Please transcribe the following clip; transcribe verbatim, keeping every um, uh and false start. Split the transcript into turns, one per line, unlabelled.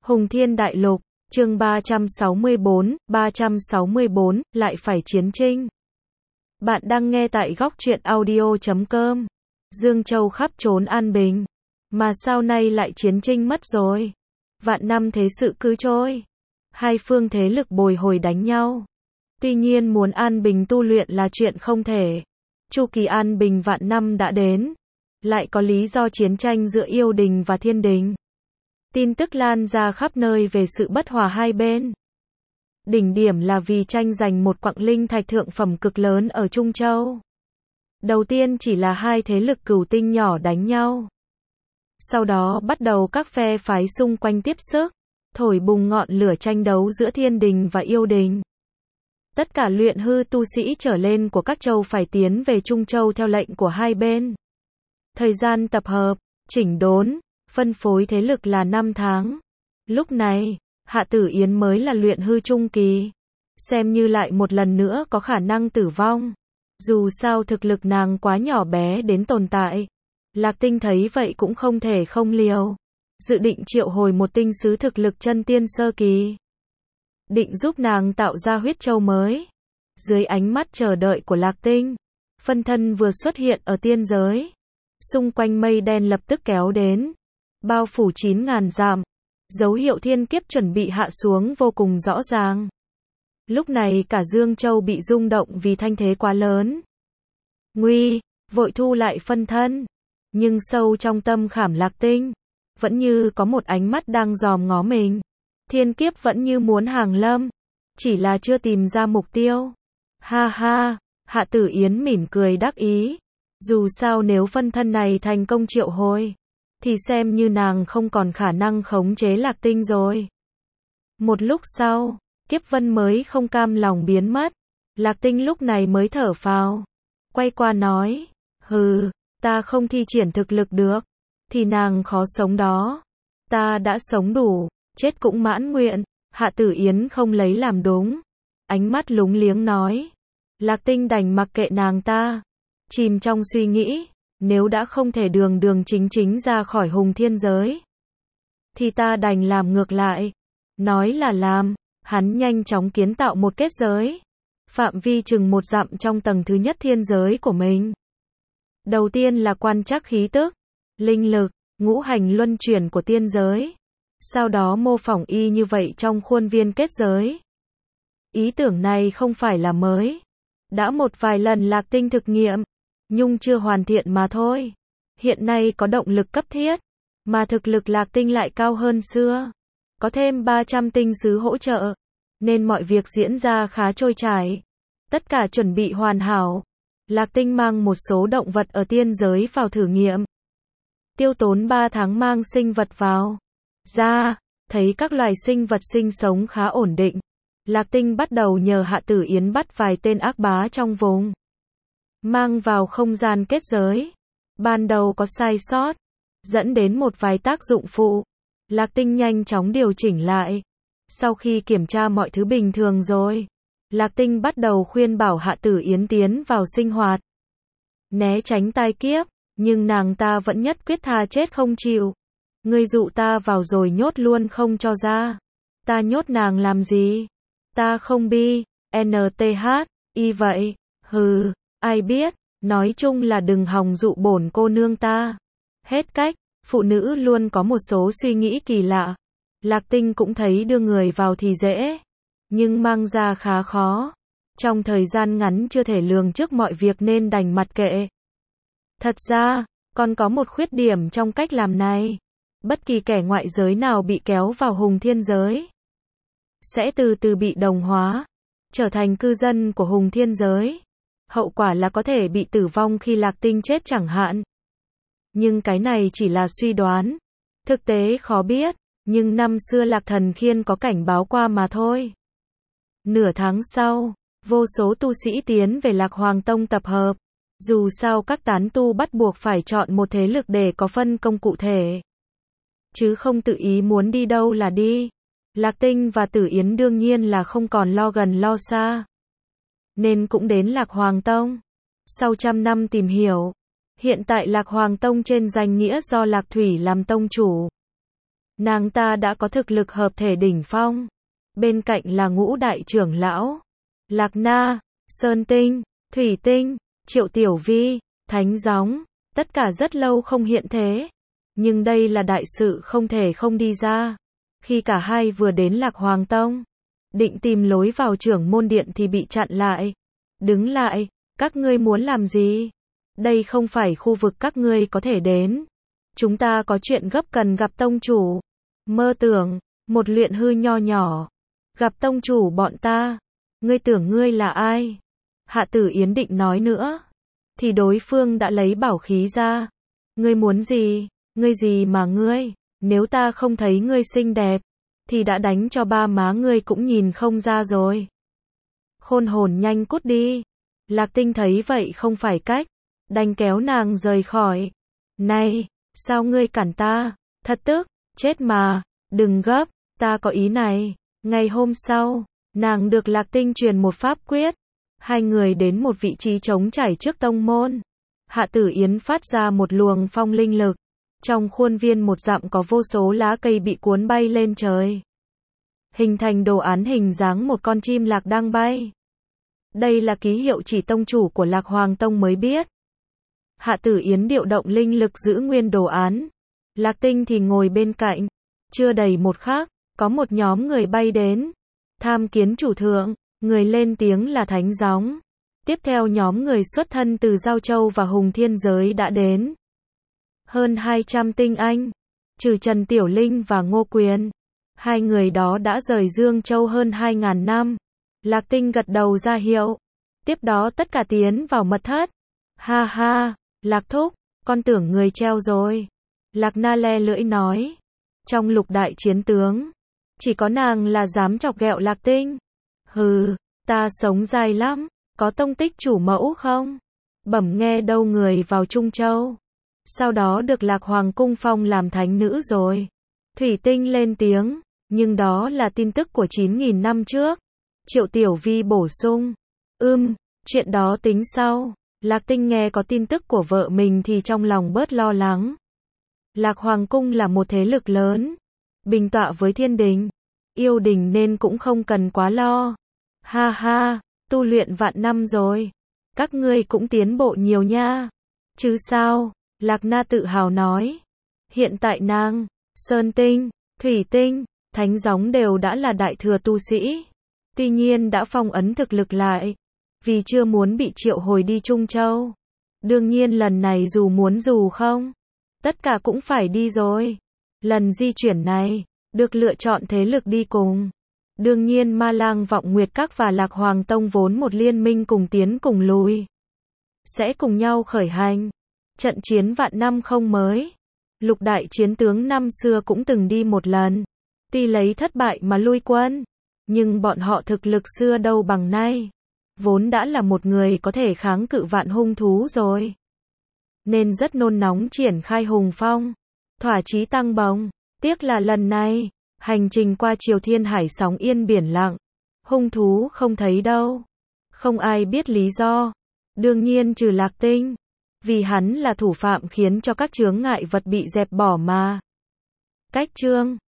Hùng Thiên Đại Lục, chương ba trăm sáu mươi bốn, ba trăm sáu mươi bốn, lại phải chiến trinh. Bạn đang nghe tại góc truyện audio chấm com. Dương Châu khắp trốn an bình. Mà sao nay lại chiến trinh mất rồi? Vạn năm thế sự cứ trôi. Hai phương thế lực bồi hồi đánh nhau. Tuy nhiên muốn an bình tu luyện là chuyện không thể. Chu kỳ an bình vạn năm đã đến. Lại có lý do chiến tranh giữa yêu đình và thiên đình. Tin tức lan ra khắp nơi về sự bất hòa hai bên. Đỉnh điểm là vì tranh giành một quặng linh thạch thượng phẩm cực lớn ở Trung Châu. Đầu tiên chỉ là hai thế lực cửu tinh nhỏ đánh nhau. Sau đó bắt đầu các phe phái xung quanh tiếp sức, thổi bùng ngọn lửa tranh đấu giữa thiên đình và yêu đình. Tất cả luyện hư tu sĩ trở lên của các châu phải tiến về Trung Châu theo lệnh của hai bên. Thời gian tập hợp, chỉnh đốn, phân phối thế lực là năm tháng. Lúc này, Hạ Tử Yến mới là luyện hư trung kỳ. Xem như lại một lần nữa có khả năng tử vong. Dù sao thực lực nàng quá nhỏ bé đến tồn tại. Lạc Tinh thấy vậy cũng không thể không liều. Dự định triệu hồi một tinh sứ thực lực chân tiên sơ kỳ. Định giúp nàng tạo ra huyết châu mới. Dưới ánh mắt chờ đợi của Lạc Tinh, phân thân vừa xuất hiện ở tiên giới. Xung quanh mây đen lập tức kéo đến. Bao phủ chín ngàn dặm. Dấu hiệu thiên kiếp chuẩn bị hạ xuống vô cùng rõ ràng. Lúc này cả Dương Châu bị rung động vì thanh thế quá lớn. Nguy, vội thu lại phân thân. Nhưng sâu trong tâm khảm Lạc Tinh, vẫn như có một ánh mắt đang dòm ngó mình. Thiên kiếp vẫn như muốn hàng lâm. Chỉ là chưa tìm ra mục tiêu. Ha ha, Hạ Tử Yến mỉm cười đắc ý. Dù sao nếu phân thân này thành công triệu hồi, thì xem như nàng không còn khả năng khống chế Lạc Tinh rồi. Một lúc sau, Kiếp Vân mới không cam lòng biến mất. Lạc Tinh lúc này mới thở phào. Quay qua nói, hừ, ta không thi triển thực lực được, thì nàng khó sống đó. Ta đã sống đủ, chết cũng mãn nguyện. Hạ Tử Yến không lấy làm đúng. Ánh mắt lúng liếng nói. Lạc Tinh đành mặc kệ nàng ta. Chìm trong suy nghĩ. Nếu đã không thể đường đường chính chính ra khỏi hùng thiên giới, thì ta đành làm ngược lại. Nói là làm, hắn nhanh chóng kiến tạo một kết giới. Phạm vi chừng một dặm trong tầng thứ nhất thiên giới của mình. Đầu tiên là quan trắc khí tức, linh lực, ngũ hành luân chuyển của tiên giới. Sau đó mô phỏng y như vậy trong khuôn viên kết giới. Ý tưởng này không phải là mới. Đã một vài lần Lạc Tinh thực nghiệm. Nhưng chưa hoàn thiện mà thôi. Hiện nay có động lực cấp thiết, mà thực lực Lạc Tinh lại cao hơn xưa. Có thêm ba trăm tinh sứ hỗ trợ, nên mọi việc diễn ra khá trôi chảy. Tất cả chuẩn bị hoàn hảo. Lạc Tinh mang một số động vật ở tiên giới vào thử nghiệm. Tiêu tốn ba tháng mang sinh vật vào. Ra, thấy các loài sinh vật sinh sống khá ổn định. Lạc Tinh bắt đầu nhờ Hạ Tử Yến bắt vài tên ác bá trong vùng. Mang vào không gian kết giới. Ban đầu có sai sót, dẫn đến một vài tác dụng phụ. Lạc Tinh nhanh chóng điều chỉnh lại. Sau khi kiểm tra mọi thứ bình thường rồi, Lạc Tinh bắt đầu khuyên bảo Hạ Tử Yến tiến vào sinh hoạt. Né tránh tai kiếp, nhưng nàng ta vẫn nhất quyết tha chết không chịu. Ngươi dụ ta vào rồi nhốt luôn không cho ra. Ta nhốt nàng làm gì? Ta không bi, en tê hát, y vậy, hừ. Ai biết, nói chung là đừng hòng dụ bổn cô nương ta. Hết cách, phụ nữ luôn có một số suy nghĩ kỳ lạ. Lạc Tinh cũng thấy đưa người vào thì dễ, nhưng mang ra khá khó. Trong thời gian ngắn chưa thể lường trước mọi việc nên đành mặc kệ. Thật ra, còn có một khuyết điểm trong cách làm này. Bất kỳ kẻ ngoại giới nào bị kéo vào hùng thiên giới, sẽ từ từ bị đồng hóa, trở thành cư dân của hùng thiên giới. Hậu quả là có thể bị tử vong khi Lạc Tinh chết chẳng hạn. Nhưng cái này chỉ là suy đoán. Thực tế khó biết, nhưng năm xưa Lạc Thần Khiên có cảnh báo qua mà thôi. Nửa tháng sau, vô số tu sĩ tiến về Lạc Hoàng Tông tập hợp. Dù sao các tán tu bắt buộc phải chọn một thế lực để có phân công cụ thể. Chứ không tự ý muốn đi đâu là đi. Lạc Tinh và Tử Yến đương nhiên là không còn lo gần lo xa. Nên cũng đến Lạc Hoàng Tông. Sau trăm năm tìm hiểu, hiện tại Lạc Hoàng Tông trên danh nghĩa do Lạc Thủy làm tông chủ. Nàng ta đã có thực lực hợp thể đỉnh phong. Bên cạnh là ngũ đại trưởng lão. Lạc Na, Sơn Tinh, Thủy Tinh, Triệu Tiểu Vi, Thánh Gióng, tất cả rất lâu không hiện thế. Nhưng đây là đại sự không thể không đi ra. Khi cả hai vừa đến Lạc Hoàng Tông, định tìm lối vào trưởng môn điện thì bị chặn lại. Đứng lại, các ngươi muốn làm gì? Đây không phải khu vực các ngươi có thể đến. Chúng ta có chuyện gấp cần gặp tông chủ. Mơ tưởng, một luyện hư nho nhỏ. Gặp tông chủ bọn ta. Ngươi tưởng ngươi là ai? Hạ Tử Yến định nói nữa. Thì đối phương đã lấy bảo khí ra. Ngươi muốn gì? Ngươi gì mà ngươi? Nếu ta không thấy ngươi xinh đẹp, thì đã đánh cho ba má ngươi cũng nhìn không ra rồi. Khôn hồn nhanh cút đi. Lạc Tinh thấy vậy không phải cách, đành kéo nàng rời khỏi. Này, sao ngươi cản ta? Thật tức, chết mà, đừng gấp, ta có ý này. Ngày hôm sau, nàng được Lạc Tinh truyền một pháp quyết. Hai người đến một vị trí trống trải trước tông môn. Hạ Tử Yến phát ra một luồng phong linh lực. Trong khuôn viên một dặm có vô số lá cây bị cuốn bay lên trời. Hình thành đồ án hình dáng một con chim lạc đang bay. Đây là ký hiệu chỉ tông chủ của Lạc Hoàng Tông mới biết. Hạ Tử Yến điều động linh lực giữ nguyên đồ án. Lạc Tinh thì ngồi bên cạnh. Chưa đầy một khắc, có một nhóm người bay đến. Tham kiến chủ thượng, người lên tiếng là Thánh Gióng. Tiếp theo nhóm người xuất thân từ Giao Châu và Hùng Thiên Giới đã đến. Hơn hai trăm tinh anh, trừ Trần Tiểu Linh và Ngô Quyền. Hai người đó đã rời Dương Châu hơn hai ngàn năm. Lạc Tinh gật đầu ra hiệu. Tiếp đó tất cả tiến vào mật thất. Ha ha, Lạc Thúc, con tưởng người treo rồi. Lạc Na le lưỡi nói. Trong lục đại chiến tướng, chỉ có nàng là dám chọc ghẹo Lạc Tinh. Hừ, ta sống dài lắm, có tông tích chủ mẫu không? Bẩm nghe đâu người vào Trung Châu. Sau đó được Lạc Hoàng cung phong làm thánh nữ rồi. Thủy Tinh lên tiếng, nhưng đó là tin tức của chín nghìn năm trước. Triệu Tiểu Vi bổ sung. Ưm, chuyện đó tính sau. Lạc Tinh nghe có tin tức của vợ mình thì trong lòng bớt lo lắng. Lạc Hoàng cung là một thế lực lớn, bình tọa với thiên đình, yêu đình nên cũng không cần quá lo. Ha ha, tu luyện vạn năm rồi. Các ngươi cũng tiến bộ nhiều nha. Chứ sao? Lạc Na tự hào nói. Hiện tại nàng, Sơn Tinh, Thủy Tinh, Thánh Gióng đều đã là đại thừa tu sĩ. Tuy nhiên đã phong ấn thực lực lại, vì chưa muốn bị triệu hồi đi Trung Châu. Đương nhiên lần này dù muốn dù không, tất cả cũng phải đi rồi. Lần di chuyển này, được lựa chọn thế lực đi cùng. Đương nhiên Ma Lang Vọng Nguyệt Các và Lạc Hoàng Tông vốn một liên minh cùng tiến cùng lùi. Sẽ cùng nhau khởi hành. Trận chiến vạn năm không mới. Lục đại chiến tướng năm xưa cũng từng đi một lần. Tuy lấy thất bại mà lui quân, nhưng bọn họ thực lực xưa đâu bằng nay. Vốn đã là một người có thể kháng cự vạn hung thú rồi. Nên rất nôn nóng triển khai hùng phong. Thỏa chí tăng bồng. Tiếc là lần này, hành trình qua Triều Thiên Hải sóng yên biển lặng. Hung thú không thấy đâu. Không ai biết lý do. Đương nhiên trừ Lạc Tinh. Vì hắn là thủ phạm khiến cho các chướng ngại vật bị dẹp bỏ mà. Cách chương